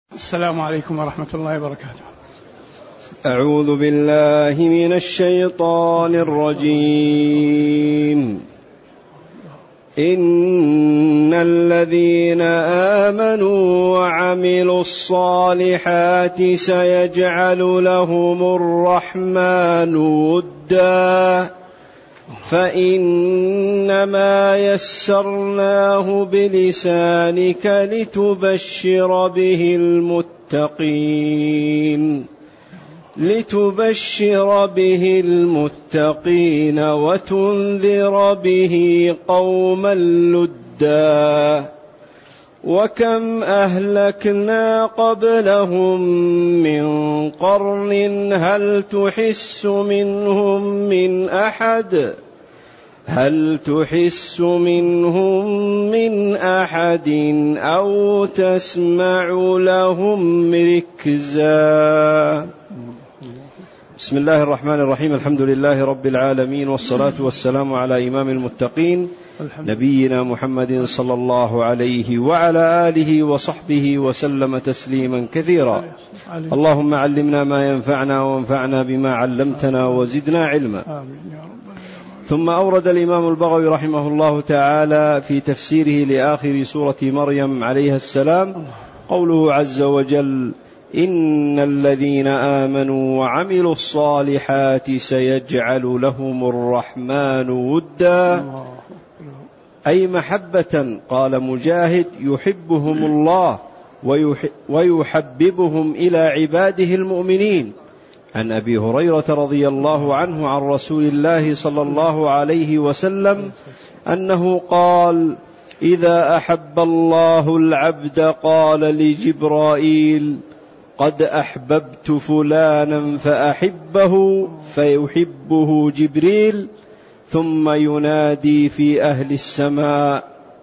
السلام عليكم ورحمة الله وبركاته. أعوذ بالله من الشيطان الرجيم. إن الذين آمنوا وعملوا الصالحات سيجعل لهم الرحمن ودا فإنما يسرناه بلسانك لتبشر به المتقين وتنذر به قوما لدا وكم أهلكنا قبلهم من قرن هل تحس منهم من أحد أو تسمع لهم ركزا. بسم الله الرحمن الرحيم. الحمد لله رب العالمين، والصلاة والسلام على إمام المتقين نبينا محمد صلى الله عليه وعلى آله وصحبه وسلم تسليما كثيرا. اللهم علمنا ما ينفعنا وانفعنا بما علمتنا وزدنا علما. ثم أورد الإمام البغوي رحمه الله تعالى في تفسيره لآخر سورة مريم عليها السلام قوله عز وجل: إن الذين آمنوا وعملوا الصالحات سيجعل لهم الرحمن ودا، أي محبة. قال مجاهد: يحبهم الله ويحببهم إلى عباده المؤمنين. عن أبي هريرة رضي الله عنه عن رسول الله صلى الله عليه وسلم أنه قال: إذا أحب الله العبد قال لجبرائيل: قد أحببت فلانا فأحبه، فيحبه جبريل، ثم ينادي في أهل السماء: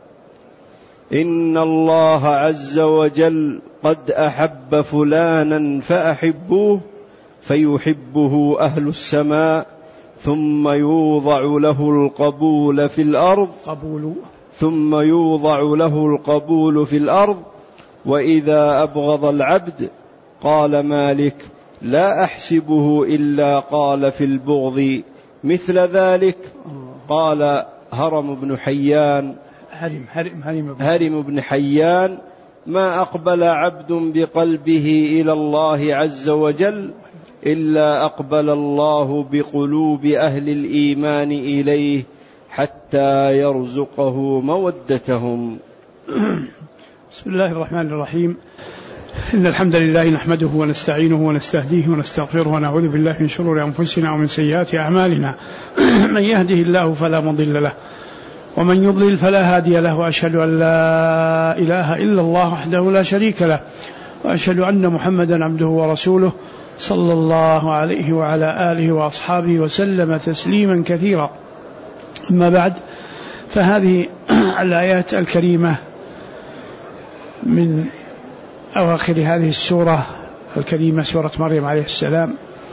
إن الله عز وجل قد أحب فلانا فأحبوه، فيحبه أهل السماء، ثم يوضع له القبول في الأرض. وإذا أبغض العبد قال مالك: لا أحسبه إلا قال في البغض مثل ذلك. قال هرم بن حيان: ما أقبل عبد بقلبه إلى الله عز وجل إلا أقبل الله بقلوب أهل الإيمان إليه حتى يرزقه مودتهم. بسم الله الرحمن الرحيم. إن الحمد لله نحمده ونستعينه ونستهديه ونستغفره ونعوذ بالله من شرور أنفسنا ومن سيئات أعمالنا. من يهده الله فلا مضل له ومن يضلل فلا هادي له، وأشهد أن لا إله إلا الله وحده لا شريك له، وأشهد أن محمدا عبده ورسوله صلى الله عليه وعلى آله وأصحابه وسلم تسليما كثيرا. أما بعد، فهذه الآيات الكريمة من أواخر هذه السورة الكريمة، سورة مريم عليه السلام،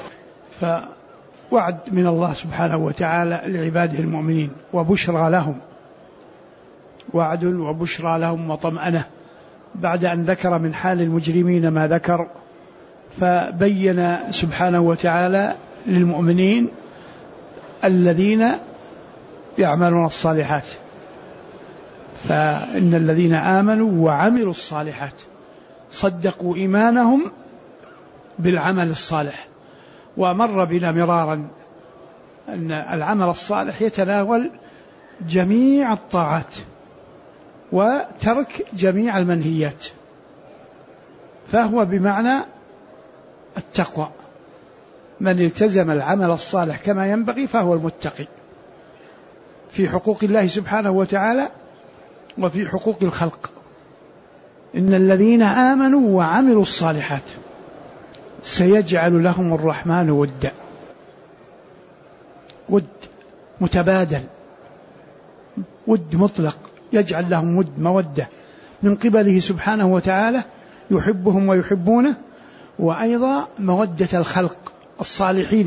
فوعد من الله سبحانه وتعالى لعباده المؤمنين وبشرى لهم، وعد وبشرى لهم وطمأنة، بعد أن ذكر من حال المجرمين ما ذكر، فبين سبحانه وتعالى للمؤمنين الذين يعملون الصالحات. فإن الذين آمنوا وعملوا الصالحات صدقوا إيمانهم بالعمل الصالح. ومر بنا مرارا أن العمل الصالح يتناول جميع الطاعات وترك جميع المنهيات، فهو بمعنى التقوى. من التزم العمل الصالح كما ينبغي فهو المتقي في حقوق الله سبحانه وتعالى وفي حقوق الخلق. إن الذين آمنوا وعملوا الصالحات سيجعل لهم الرحمن ودا، ود متبادل، ود مطلق، يجعل لهم ود مودة من قبله سبحانه وتعالى، يحبهم ويحبونه، وأيضا مودة الخلق الصالحين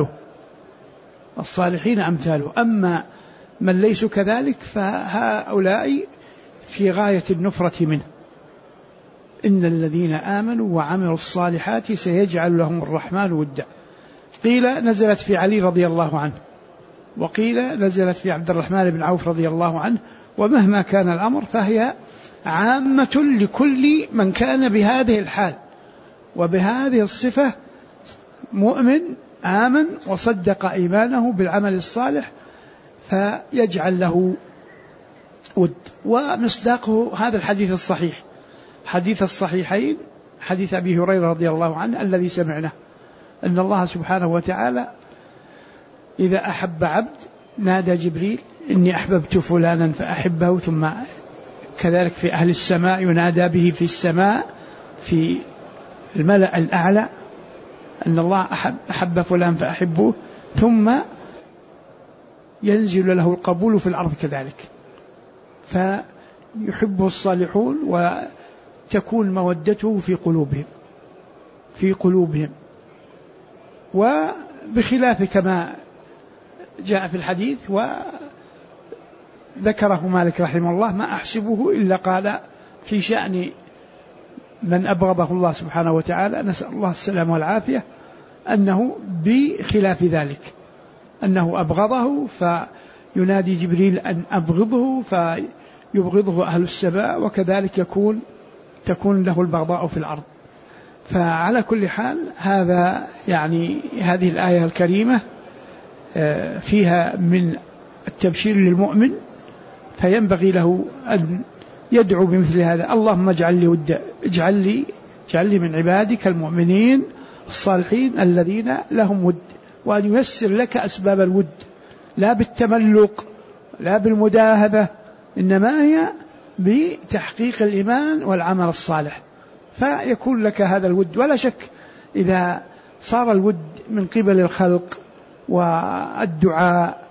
أمثاله. أما من ليسوا كذلك فهؤلاء في غاية النفرة منه. إن الذين آمنوا وعملوا الصالحات سيجعل لهم الرحمن ودا. قيل نزلت في علي رضي الله عنه، وقيل نزلت في عبد الرحمن بن عوف رضي الله عنه. ومهما كان الأمر فهي عامة لكل من كان بهذه الحال وبهذه الصفة، مؤمن آمن وصدق إيمانه بالعمل الصالح فيجعل له ود. ومصداقه هذا الحديث الصحيح، حديث الصحيحين، حديث أبي هريرة رضي الله عنه الذي سمعناه، أن الله سبحانه وتعالى إذا أحب عبد نادى جبريل إني أحببت فلانا فأحبه، ثم كذلك في أهل السماء ينادى به في السماء في الملأ الأعلى أن الله أحب فلان فأحبه، ثم ينزل له القبول في الأرض كذلك، فيحبه الصالحون وتكون مودته في قلوبهم. وبخلاف كما جاء في الحديث وذكره مالك رحمه الله ما أحسبه إلا قال في شأن من أبغضه الله سبحانه وتعالى، نسأل الله السلامة والعافية، أنه بخلاف ذلك، أنه أبغضه فينادي جبريل أن أبغضه فيبغضه أهل السماء، وكذلك تكون له البغضاء في الأرض. فعلى كل حال هذا يعني هذه الآية الكريمة فيها من التبشير للمؤمن، فينبغي له أن يدعو بمثل هذا: اللهم اجعل لي ودا، اجعل لي من عبادك المؤمنين الصالحين الذين لهم ود، وأن ييسر لك أسباب الود، لا بالتملق لا بالمداهبة، إنما هي بتحقيق الإيمان والعمل الصالح، فيكون لك هذا الود. ولا شك إذا صار الود من قبل الخلق والدعاء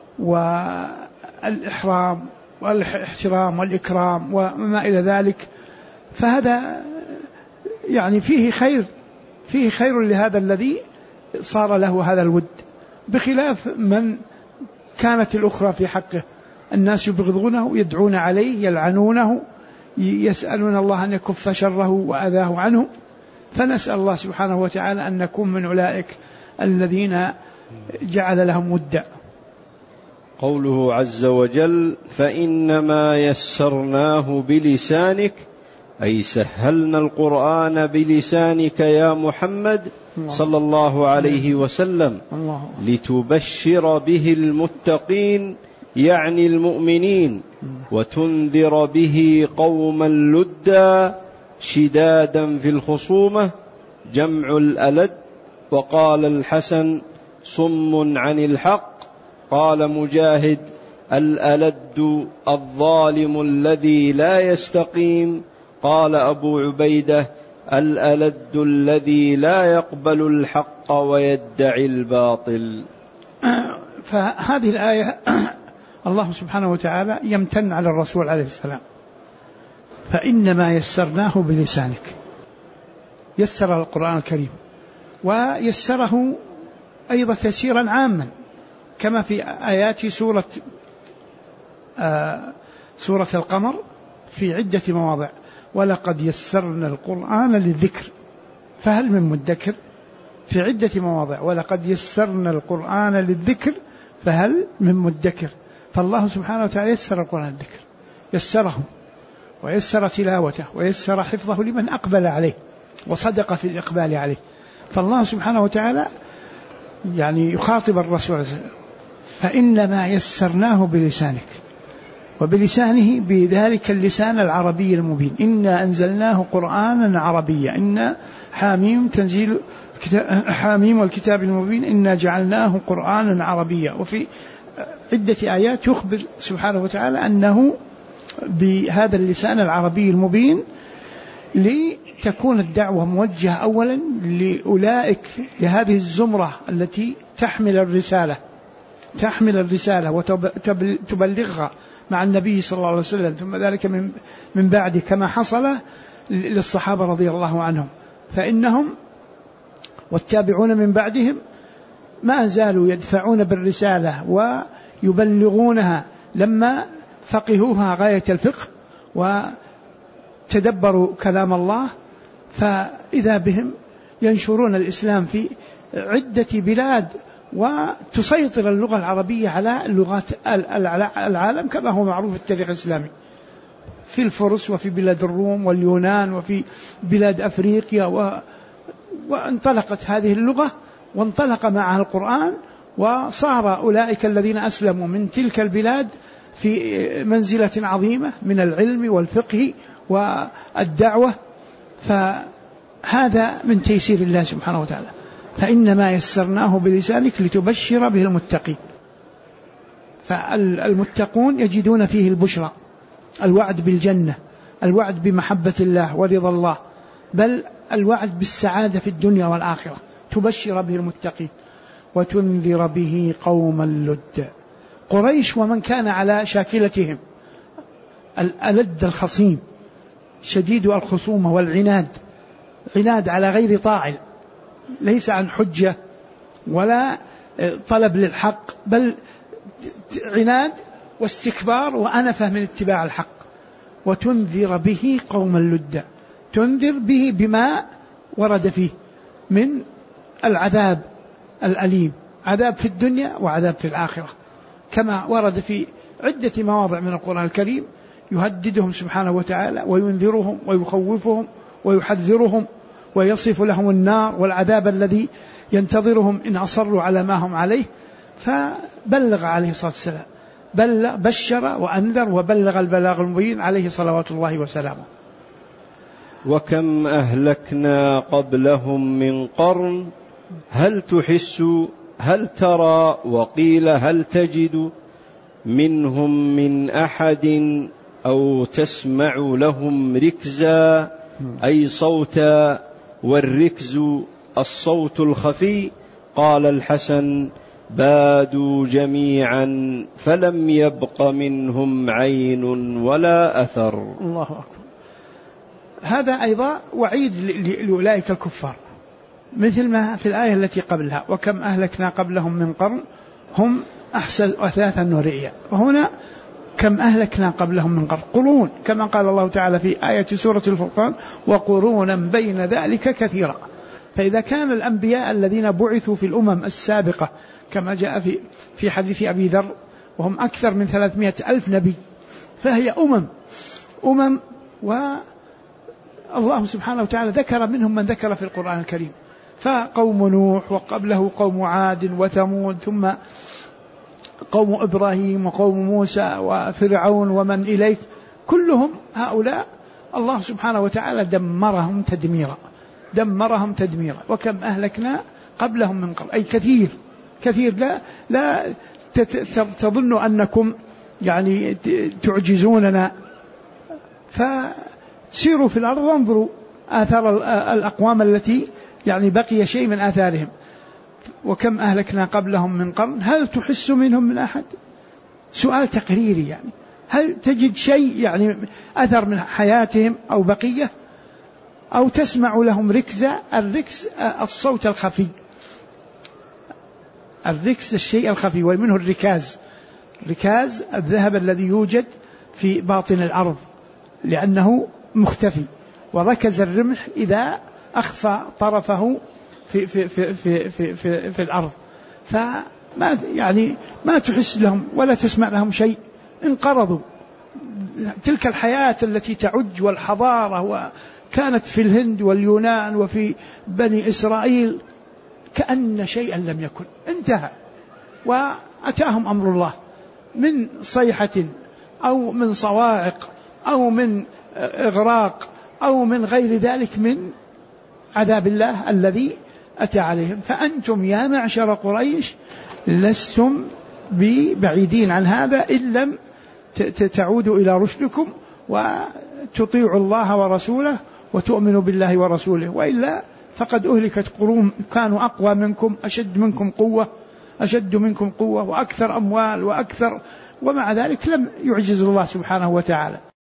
والإحرام والاحترام والإكرام وما إلى ذلك، فهذا يعني فيه خير لهذا الذي صار له هذا الود، بخلاف من كانت الأخرى في حقه الناس يبغضونه، يدعون عليه، يلعنونه، يسألون الله أن يكف شره وأذاه عنه. فنسأل الله سبحانه وتعالى أن نكون من أولئك الذين جعل لهم ودا. قوله عز وجل: فإنما يسرناه بلسانك، أي سهلنا القرآن بلسانك يا محمد صلى الله عليه وسلم لتبشر به المتقين، يعني المؤمنين، وتنذر به قوما لدا شدادا في الخصومة، جمع الألد. وقال الحسن: صم عن الحق. قال مجاهد: الألد الظالم الذي لا يستقيم. قال أبو عبيدة: الألد الذي لا يقبل الحق ويدعي الباطل. فهذه الآية الله سبحانه وتعالى يمتن على الرسول عليه السلام: فإنما يسرناه بلسانك. يسر القرآن الكريم، ويسره أيضا تيسيرا عاما، كما في آيات سورة القمر في عدة مواضع: ولقد يسرنا القرآن للذكر فهل من مدكر، في عدة مواضع: ولقد يسرنا القرآن للذكر فهل من مدكر. فالله سبحانه وتعالى يسر القرآن للذكر، يسره ويسر تلاوته ويسر حفظه لمن أقبل عليه وصدق في الإقبال عليه. فالله سبحانه وتعالى يعني يخاطب الرسول: فإنما يسرناه بلسانك، وبلسانه بذلك اللسان العربي المبين. إنا أنزلناه قرآنا عربيا، إنا حاميم والكتاب المبين، إنا جعلناه قرآنا عربيا. وفي عدة آيات يخبر سبحانه وتعالى أنه بهذا اللسان العربي المبين لتكون الدعوة موجهة أولا لأولئك، لهذه الزمرة التي تحمل الرسالة وتبلغها مع النبي صلى الله عليه وسلم، ثم ذلك من بعد، كما حصل للصحابة رضي الله عنهم، فإنهم والتابعون من بعدهم ما زالوا يدفعون بالرسالة ويبلغونها لما فقهوها غاية الفقه تدبروا كلام الله فإذا بهم ينشرون الإسلام في عدة بلاد، وتسيطر اللغة العربية على لغات العالم كما هو معروف في التاريخ الإسلامي، في الفرس وفي بلاد الروم واليونان وفي بلاد أفريقيا، وانطلقت هذه اللغة وانطلق معها القرآن، وصار أولئك الذين أسلموا من تلك البلاد في منزلة عظيمة من العلم والفقه والدعوة. فهذا من تيسير الله سبحانه وتعالى. فإنما يسرناه بلسانك لتبشر به المتقين. فالمتقون يجدون فيه البشرى، الوعد بالجنة، الوعد بمحبة الله ورضا الله، بل الوعد بالسعادة في الدنيا والآخرة. تبشر به المتقين وتنذر به قوما لد. قريش ومن كان على شاكلتهم، الألد الخصيم شديد الخصومة والعناد، عناد على غير طاعل، ليس عن حجة ولا طلب للحق، بل عناد واستكبار وأنفة من اتباع الحق. وتنذر به قوما لدا، تنذر به بما ورد فيه من العذاب الأليم، عذاب في الدنيا وعذاب في الآخرة، كما ورد في عدة مواضع من القرآن الكريم يهددهم سبحانه وتعالى وينذرهم ويخوفهم ويحذرهم ويصف لهم النار والعذاب الذي ينتظرهم إن أصروا على ما هم عليه. فبلغ عليه الصلاة والسلام، بشر وأنذر وبلغ البلاغ المبين عليه صلوات الله وسلامه. وكم أهلكنا قبلهم من قرن هل تحس هل ترى وقيل هل تجد منهم من أحد أو تسمع لهم ركزا، أي صوتا، والركز الصوت الخفي. قال الحسن: بادوا جميعا فلم يبق منهم عين ولا أثر. الله أكبر. هذا أيضا وعيد لأولئك الكفار، مثل ما في الآية التي قبلها: وكم أهلكنا قبلهم من قرن هم أحسن أثاثا ورئيا. وهنا كم أهلكنا قبلهم من قرن، قرون، كما قال الله تعالى في آية سورة الفرقان: وقرونا بين ذلك كثيرا. فإذا كان الأنبياء الذين بعثوا في الأمم السابقة كما جاء في حديث أبي ذر وهم أكثر من 300,000 نبي، فهي أمم والله سبحانه وتعالى ذكر منهم من ذكر في القرآن الكريم، فقوم نوح وقبله قوم عاد وثمود، ثم قوم إبراهيم وقوم موسى وفرعون ومن إليك، كلهم هؤلاء الله سبحانه وتعالى دمرهم تدميرا. وكم أهلكنا قبلهم من قرن، أي كثير. لا تظن أنكم يعني تعجزوننا، فسيروا في الأرض وانظروا آثار الأقوام التي يعني بقي شيء من آثارهم. وكم أهلكنا قبلهم من قرن هل تحس منهم من أحد؟ سؤال تقريري، يعني هل تجد شيء يعني أثر من حياتهم أو بقية، أو تسمع لهم ركزا؟ الركز الصوت الخفي، الركز الشيء الخفي، ومنه ركاز الذهب الذي يوجد في باطن الأرض لأنه مختفي، وركز الرمح إذا أخفى طرفه في الأرض. فما يعني ما تحس لهم ولا تسمع لهم شيء، انقرضوا. تلك الحياة التي تعج والحضارة وكانت في الهند واليونان وفي بني إسرائيل كأن شيئا لم يكن، انتهى. وأتاهم أمر الله من صيحة أو من صواعق أو من إغراق أو من غير ذلك من عذاب الله الذي أتى عليهم. فأنتم يا معشر قريش لستم ببعيدين عن هذا إن لم تعودوا إلى رشدكم وتطيعوا الله ورسوله وتؤمنوا بالله ورسوله، وإلا فقد أهلكت قرون كانوا أقوى منكم، أشد منكم قوة وأكثر أموال وأكثر، ومع ذلك لم يعجز الله سبحانه وتعالى.